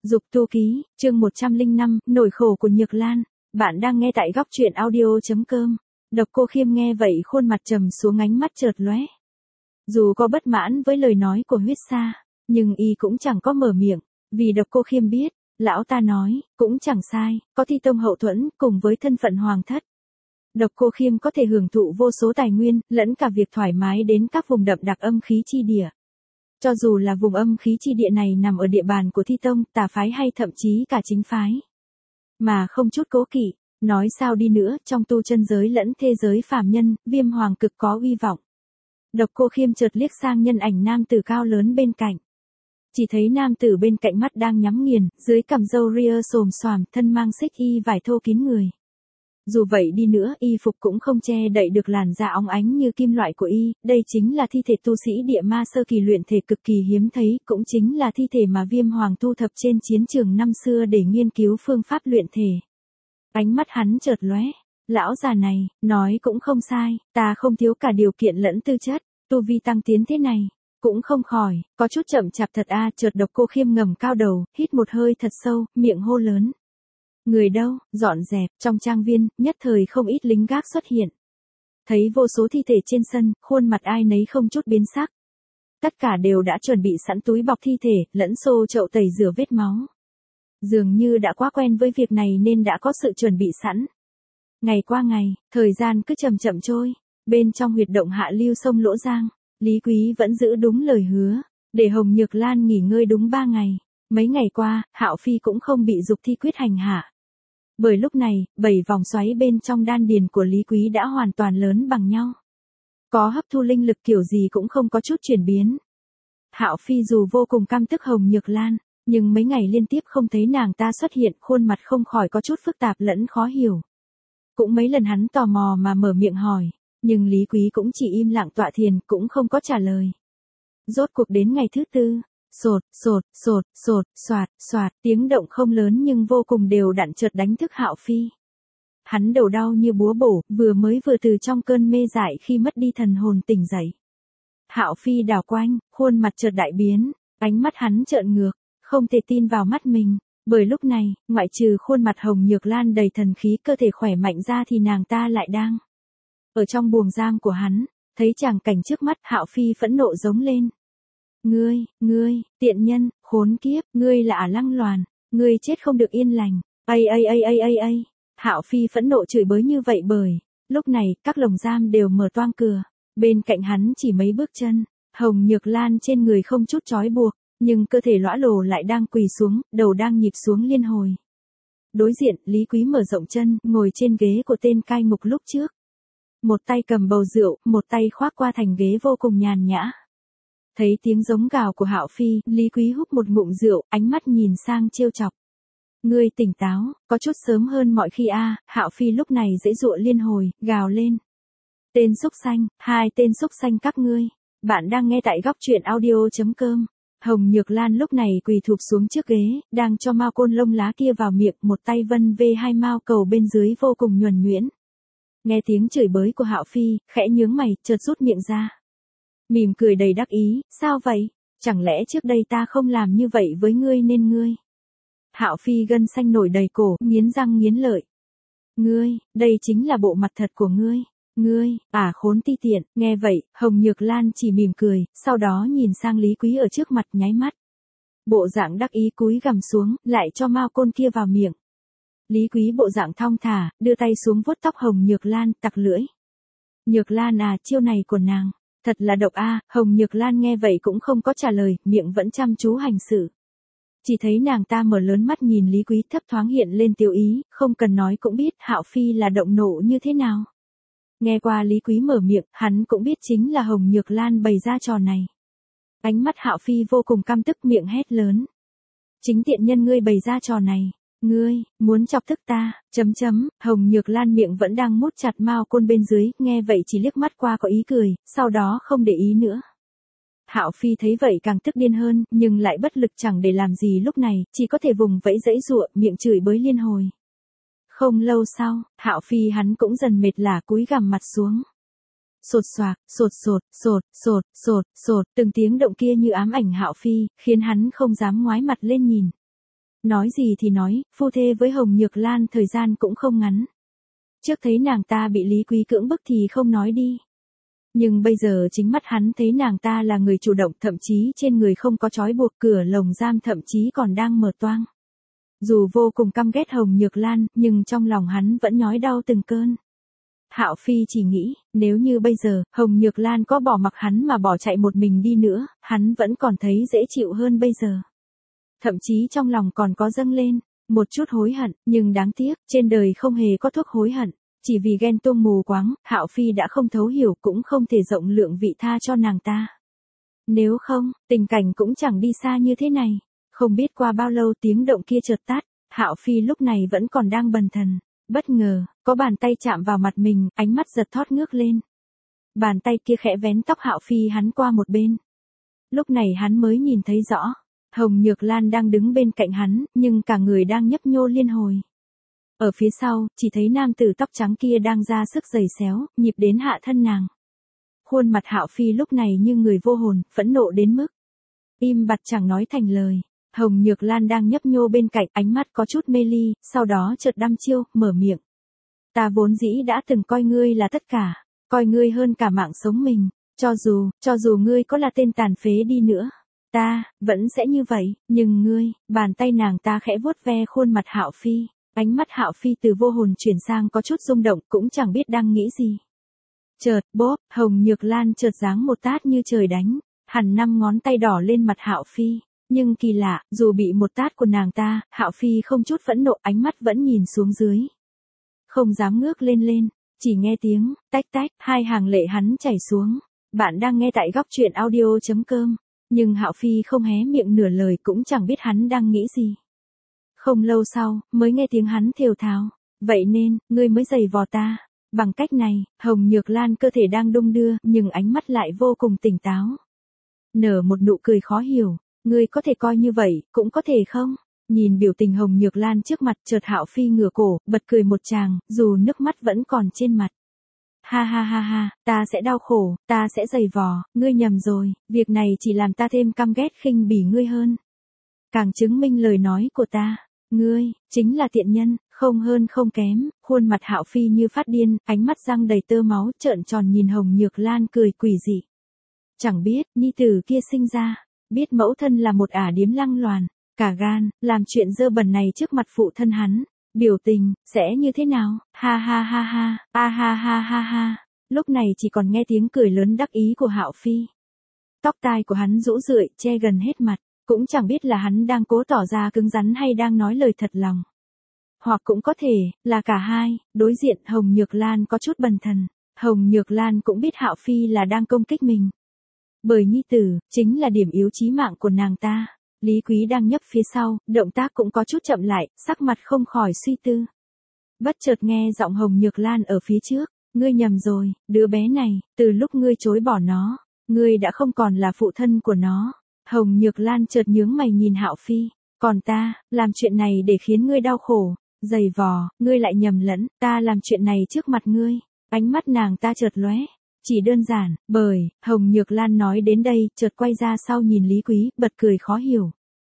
Dục tu ký, chương 105, nỗi khổ của Nhược Lan. Bạn đang nghe tại góc truyện audio.com. Độc Cô Khiêm nghe vậy khuôn mặt trầm xuống, ánh mắt chợt lóe. Dù có bất mãn với lời nói của Huyết Sa, nhưng y cũng chẳng có mở miệng, vì Độc Cô Khiêm biết, lão ta nói, cũng chẳng sai, có Thi Tông hậu thuẫn cùng với thân phận hoàng thất. Độc Cô Khiêm có thể hưởng thụ vô số tài nguyên, lẫn cả việc thoải mái đến các vùng đậm đặc âm khí chi địa. Cho dù là vùng âm khí chi địa này nằm ở địa bàn của Thi Tông, tà phái hay thậm chí cả chính phái. Mà không chút cố kỵ, nói sao đi nữa, trong tu chân giới lẫn thế giới phàm nhân, Viêm Hoàng cực có uy vọng. Độc Cô Khiêm chợt liếc sang nhân ảnh nam tử cao lớn bên cạnh. Chỉ thấy nam tử bên cạnh mắt đang nhắm nghiền, dưới cằm râu ria xồm xoàm, thân mang xích y vải thô kín người. Dù vậy đi nữa, y phục cũng không che đậy được làn da óng ánh như kim loại của y, đây chính là thi thể tu sĩ địa ma sơ kỳ luyện thể cực kỳ hiếm thấy, cũng chính là thi thể mà Viêm Hoàng thu thập trên chiến trường năm xưa để nghiên cứu phương pháp luyện thể. Ánh mắt hắn chợt lóe, lão già này, nói cũng không sai, ta không thiếu cả điều kiện lẫn tư chất, tu vi tăng tiến thế này, cũng không khỏi, có chút chậm chạp thật a. Chợt Độc Cô Khiêm ngẩng cao đầu, hít một hơi thật sâu, miệng hô lớn. Người đâu, dọn dẹp, trong trang viên, nhất thời không ít lính gác xuất hiện. Thấy vô số thi thể trên sân, khuôn mặt ai nấy không chút biến sắc. Tất cả đều đã chuẩn bị sẵn túi bọc thi thể, lẫn xô chậu tẩy rửa vết máu. Dường như đã quá quen với việc này nên đã có sự chuẩn bị sẵn. Ngày qua ngày, thời gian cứ chậm chậm trôi, bên trong huyệt động hạ lưu sông Lỗ Giang, Lý Quý vẫn giữ đúng lời hứa, để Hồng Nhược Lan nghỉ ngơi đúng 3 ngày. Mấy ngày qua, Hạo Phi cũng không bị dục thi quyết hành hạ. Bởi lúc này, 7 vòng xoáy bên trong đan điền của Lý Quý đã hoàn toàn lớn bằng nhau. Có hấp thu linh lực kiểu gì cũng không có chút chuyển biến. Hạo Phi dù vô cùng căm tức Hồng Nhược Lan, nhưng mấy ngày liên tiếp không thấy nàng ta xuất hiện, khuôn mặt không khỏi có chút phức tạp lẫn khó hiểu. Cũng mấy lần hắn tò mò mà mở miệng hỏi, nhưng Lý Quý cũng chỉ im lặng tọa thiền, cũng không có trả lời. Rốt cuộc đến ngày thứ tư, sột, sột, sột, sột, xoạt, xoạt, tiếng động không lớn nhưng vô cùng đều đặn chợt đánh thức Hạo Phi. Hắn đầu đau như búa bổ, vừa từ trong cơn mê dại khi mất đi thần hồn tỉnh dậy. Hạo Phi đảo quanh, khuôn mặt chợt đại biến, ánh mắt hắn trợn ngược, không thể tin vào mắt mình, bởi lúc này, ngoại trừ khuôn mặt Hồng Nhược Lan đầy thần khí, cơ thể khỏe mạnh ra thì nàng ta lại đang ở trong buồng giam của hắn. Thấy tràng cảnh trước mắt, Hạo Phi phẫn nộ giống lên. Ngươi, tiện nhân, khốn kiếp, ngươi là Ả Lăng Loàn, ngươi chết không được yên lành. Ai. Hạo Phi phẫn nộ chửi bới như vậy bởi, lúc này, các lồng giam đều mở toang cửa, bên cạnh hắn chỉ mấy bước chân, Hồng Nhược Lan trên người không chút trói buộc, nhưng cơ thể lõa lồ lại đang quỳ xuống, đầu đang nhịp xuống liên hồi. Đối diện, Lý Quý mở rộng chân, ngồi trên ghế của tên cai ngục lúc trước. Một tay cầm bầu rượu, một tay khoác qua thành ghế vô cùng nhàn nhã. Thấy tiếng giống gào của Hạo Phi, Lý Quý húp một ngụm rượu, ánh mắt nhìn sang trêu chọc. Ngươi tỉnh táo, có chút sớm hơn mọi khi a. Hạo Phi lúc này giãy giụa liên hồi, gào lên. Tên xúc xanh, hai tên xúc xanh các ngươi. Bạn đang nghe tại góc truyện audio.com. Hồng Nhược Lan lúc này quỳ thụp xuống trước ghế, đang cho mao côn lông lá kia vào miệng, một tay vân vê hai mao cầu bên dưới vô cùng nhuần nhuyễn. Nghe tiếng chửi bới của Hạo Phi, khẽ nhướng mày, chợt rút miệng ra. Mỉm cười đầy đắc ý, sao vậy? Chẳng lẽ trước đây ta không làm như vậy với ngươi nên ngươi? Hạo Phi gân xanh nổi đầy cổ, nghiến răng nghiến lợi. Ngươi, đây chính là bộ mặt thật của ngươi. Ngươi, khốn ti tiện. Nghe vậy, Hồng Nhược Lan chỉ mỉm cười, sau đó nhìn sang Lý Quý ở trước mặt nháy mắt. Bộ dạng đắc ý cúi gằm xuống, lại cho mao côn kia vào miệng. Lý Quý bộ dạng thong thả, đưa tay xuống vuốt tóc Hồng Nhược Lan, tặc lưỡi. Nhược Lan chiêu này của nàng, thật là độc a. Hồng Nhược Lan nghe vậy cũng không có trả lời, miệng vẫn chăm chú hành sự. Chỉ thấy nàng ta mở lớn mắt nhìn Lý Quý, thấp thoáng hiện lên tiêu ý, không cần nói cũng biết Hạo Phi là động nộ như thế nào. Nghe qua Lý Quý mở miệng, hắn cũng biết chính là Hồng Nhược Lan bày ra trò này. Ánh mắt Hạo Phi vô cùng căm tức, miệng hét lớn. Chính tiện nhân ngươi bày ra trò này. Ngươi, muốn chọc tức ta, Hồng Nhược Lan miệng vẫn đang mút chặt mao côn bên dưới, nghe vậy chỉ liếc mắt qua có ý cười, sau đó không để ý nữa. Hạo Phi thấy vậy càng tức điên hơn, nhưng lại bất lực chẳng để làm gì lúc này, chỉ có thể vùng vẫy giãy giụa, miệng chửi bới liên hồi. Không lâu sau, Hạo Phi hắn cũng dần mệt lả cúi gằm mặt xuống. Sột soạc, sột, từng tiếng động kia như ám ảnh Hạo Phi, khiến hắn không dám ngoái mặt lên nhìn. Nói gì thì nói, phu thê với Hồng Nhược Lan thời gian cũng không ngắn. Trước thấy nàng ta bị Lý Quý cưỡng bức thì không nói đi. Nhưng bây giờ chính mắt hắn thấy nàng ta là người chủ động, thậm chí trên người không có trói buộc, cửa lồng giam thậm chí còn đang mở toang. Dù vô cùng căm ghét Hồng Nhược Lan, nhưng trong lòng hắn vẫn nhói đau từng cơn. Hạo Phi chỉ nghĩ, nếu như bây giờ, Hồng Nhược Lan có bỏ mặc hắn mà bỏ chạy một mình đi nữa, hắn vẫn còn thấy dễ chịu hơn bây giờ. Thậm chí trong lòng còn có dâng lên một chút hối hận, nhưng đáng tiếc, trên đời không hề có thuốc hối hận. Chỉ vì ghen tuông mù quáng, Hạo Phi đã không thấu hiểu, cũng không thể rộng lượng vị tha cho nàng ta. Nếu không, tình cảnh cũng chẳng đi xa như thế này. Không biết qua bao lâu tiếng động kia chợt tắt, Hạo Phi lúc này vẫn còn đang bần thần. Bất ngờ, có bàn tay chạm vào mặt mình, ánh mắt giật thót ngước lên. Bàn tay kia khẽ vén tóc Hạo Phi hắn qua một bên. Lúc này hắn mới nhìn thấy rõ, Hồng Nhược Lan đang đứng bên cạnh hắn, nhưng cả người đang nhấp nhô liên hồi. Ở phía sau, chỉ thấy nam tử tóc trắng kia đang ra sức giày xéo, nhịp đến hạ thân nàng. Khuôn mặt Hạo Phi lúc này như người vô hồn, phẫn nộ đến mức im bặt chẳng nói thành lời. Hồng Nhược Lan đang nhấp nhô bên cạnh, ánh mắt có chút mê ly, sau đó chợt đăm chiêu, mở miệng. Ta vốn dĩ đã từng coi ngươi là tất cả, coi ngươi hơn cả mạng sống mình, cho dù ngươi có là tên tàn phế đi nữa, ta vẫn sẽ như vậy, nhưng ngươi, bàn tay nàng ta khẽ vuốt ve khuôn mặt Hạo Phi, ánh mắt Hạo Phi từ vô hồn chuyển sang có chút rung động, cũng chẳng biết đang nghĩ gì. Chợt, bốp, Hồng Nhược Lan chợt giáng một tát như trời đánh, hằn 5 ngón tay đỏ lên mặt Hạo Phi. Nhưng kỳ lạ, dù bị một tát của nàng ta, Hạo Phi không chút phẫn nộ, ánh mắt vẫn nhìn xuống dưới. Không dám ngước lên, chỉ nghe tiếng, tách tách, 2 hàng lệ hắn chảy xuống. Bạn đang nghe tại góc truyện audio.com. Nhưng Hạo Phi không hé miệng nửa lời, cũng chẳng biết hắn đang nghĩ gì. Không lâu sau, mới nghe tiếng hắn thều thào. Vậy nên, ngươi mới giày vò ta. Bằng cách này, Hồng Nhược Lan cơ thể đang đung đưa, nhưng ánh mắt lại vô cùng tỉnh táo. Nở một nụ cười khó hiểu. Ngươi có thể coi như vậy, cũng có thể không? Nhìn biểu tình Hồng Nhược Lan trước mặt, chợt Hạo Phi ngửa cổ, bật cười một tràng, dù nước mắt vẫn còn trên mặt. Ha ha ha ha, ta sẽ đau khổ, ta sẽ giày vò, ngươi nhầm rồi, việc này chỉ làm ta thêm căm ghét khinh bỉ ngươi hơn. Càng chứng minh lời nói của ta, ngươi, chính là tiện nhân, không hơn không kém. Khuôn mặt Hạo Phi như phát điên, ánh mắt răng đầy tơ máu, trợn tròn nhìn Hồng Nhược Lan cười quỷ dị. Chẳng biết, nhi tử kia sinh ra, biết mẫu thân là một ả điếm lăng loàn, cả gan, làm chuyện dơ bẩn này trước mặt phụ thân hắn, biểu tình, sẽ như thế nào? Ha ha ha ha, ha ha ha ha. Lúc này chỉ còn nghe tiếng cười lớn đắc ý của Hạo Phi. Tóc tai của hắn rũ rượi, che gần hết mặt, cũng chẳng biết là hắn đang cố tỏ ra cứng rắn hay đang nói lời thật lòng. Hoặc cũng có thể, là cả hai. Đối diện Hồng Nhược Lan có chút bần thần. Hồng Nhược Lan cũng biết Hạo Phi là đang công kích mình. Bởi nhi tử, chính là điểm yếu chí mạng của nàng ta. Lý Quý đang nhấp phía sau, động tác cũng có chút chậm lại, sắc mặt không khỏi suy tư. Bất chợt nghe giọng Hồng Nhược Lan ở phía trước. Ngươi nhầm rồi, đứa bé này, từ lúc ngươi chối bỏ nó, ngươi đã không còn là phụ thân của nó. Hồng Nhược Lan chợt nhướng mày nhìn Hạo Phi. Còn ta, làm chuyện này để khiến ngươi đau khổ, giày vò, ngươi lại nhầm lẫn, ta làm chuyện này trước mặt ngươi. Ánh mắt nàng ta chợt lóe. Chỉ đơn giản, bởi, Hồng Nhược Lan nói đến đây, chợt quay ra sau nhìn Lý Quý, bật cười khó hiểu.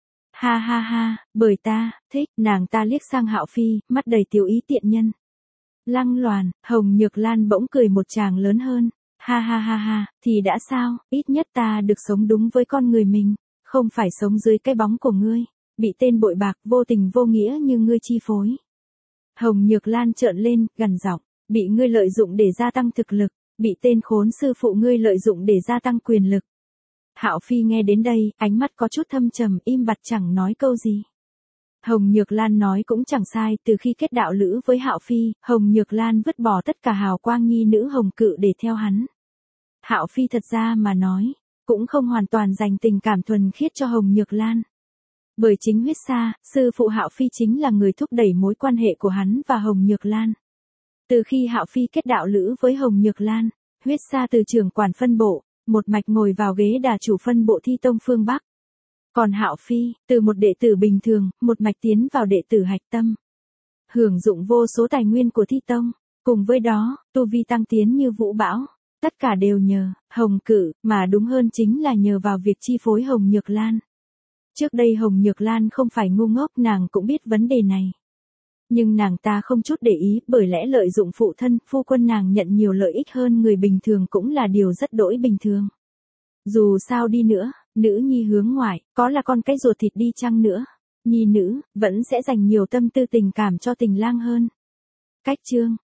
Ha ha ha, bởi ta, thích, nàng ta liếc sang Hạo Phi, mắt đầy tiểu ý tiện nhân. Lăng loàn, Hồng Nhược Lan bỗng cười một tràng lớn hơn. Ha ha ha ha, thì đã sao, ít nhất ta được sống đúng với con người mình, không phải sống dưới cái bóng của ngươi, bị tên bội bạc, vô tình vô nghĩa như ngươi chi phối. Hồng Nhược Lan trợn lên, gằn giọng, bị ngươi lợi dụng để gia tăng thực lực, bị tên khốn sư phụ ngươi lợi dụng để gia tăng quyền lực. Hạo Phi nghe đến đây, ánh mắt có chút thâm trầm, im bặt chẳng nói câu gì. Hồng Nhược Lan nói cũng chẳng sai, từ khi kết đạo lữ với Hạo Phi, Hồng Nhược Lan vứt bỏ tất cả hào quang nhi nữ Hồng Cự để theo hắn. Hạo Phi thật ra mà nói, cũng không hoàn toàn dành tình cảm thuần khiết cho Hồng Nhược Lan. Bởi chính Huyết Sa, sư phụ Hạo Phi chính là người thúc đẩy mối quan hệ của hắn và Hồng Nhược Lan. Từ khi Hạo Phi kết đạo lữ với Hồng Nhược Lan, Huyết Sa từ trưởng quản phân bộ, một mạch ngồi vào ghế đà chủ phân bộ Thi Tông phương Bắc. Còn Hạo Phi, từ một đệ tử bình thường, một mạch tiến vào đệ tử hạch tâm. Hưởng dụng vô số tài nguyên của Thi Tông, cùng với đó, tu vi tăng tiến như vũ bão. Tất cả đều nhờ Hồng Cự, mà đúng hơn chính là nhờ vào việc chi phối Hồng Nhược Lan. Trước đây Hồng Nhược Lan không phải ngu ngốc, nàng cũng biết vấn đề này. Nhưng nàng ta không chút để ý, bởi lẽ lợi dụng phụ thân, phu quân nàng nhận nhiều lợi ích hơn người bình thường cũng là điều rất đỗi bình thường. Dù sao đi nữa, nữ nhi hướng ngoại, có là con cái ruột thịt đi chăng nữa, nhi nữ, vẫn sẽ dành nhiều tâm tư tình cảm cho tình lang hơn. Cách chương